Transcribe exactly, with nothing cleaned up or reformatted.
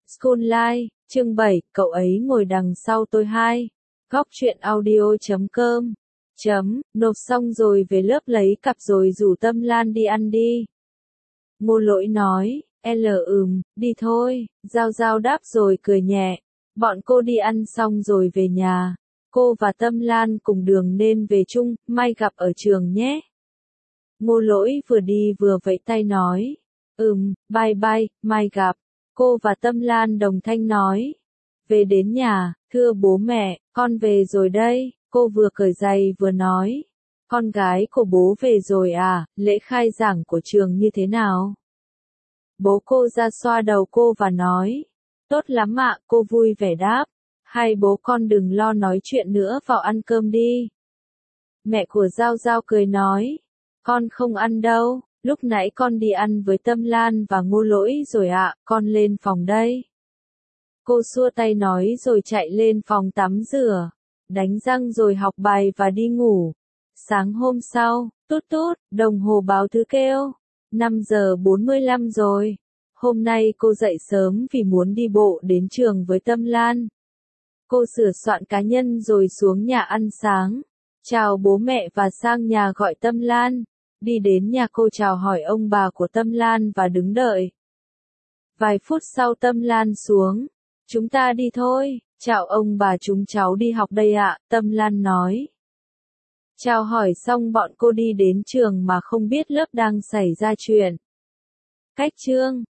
School Life, chương bảy, cậu ấy ngồi đằng sau tôi hai. Góc truyện audio chấm com. Chấm, nộp xong rồi về lớp lấy cặp rồi rủ Tâm Lan đi ăn đi. Ngô Lỗi nói, L ừm, đi thôi, Giao Giao đáp rồi cười nhẹ. Bọn cô đi ăn xong rồi về nhà. Cô và Tâm Lan cùng đường nên về chung, mai gặp ở trường nhé. Ngô Lỗi vừa đi vừa vẫy tay nói. Ừm, bye bye, mai gặp. Cô và Tâm Lan đồng thanh nói. Về đến nhà, thưa bố mẹ, con về rồi đây. Cô vừa cởi giày vừa nói. Con gái của bố về rồi à, lễ khai giảng của trường như thế nào? Bố cô ra xoa đầu cô và nói. Tốt lắm ạ, cô vui vẻ đáp. Hai bố con đừng lo nói chuyện nữa, vào ăn cơm đi. Mẹ của Giao Giao cười nói. Con không ăn đâu, lúc nãy con đi ăn với Tâm Lan và Ngô Lỗi rồi ạ, con lên phòng đây. Cô xua tay nói rồi chạy lên phòng tắm rửa, đánh răng rồi học bài và đi ngủ. Sáng hôm sau, tút tút, đồng hồ báo thứ kêu. năm giờ bốn mươi lăm rồi. Hôm nay cô dậy sớm vì muốn đi bộ đến trường với Tâm Lan. Cô sửa soạn cá nhân rồi xuống nhà ăn sáng. Chào bố mẹ và sang nhà gọi Tâm Lan. Đi đến nhà cô chào hỏi ông bà của Tâm Lan và đứng đợi. Vài phút sau Tâm Lan xuống. Chúng ta đi thôi, chào ông bà, chúng cháu đi học đây ạ, Tâm Lan nói. Chào hỏi xong bọn cô đi đến trường mà không biết lớp đang xảy ra chuyện. Cách chương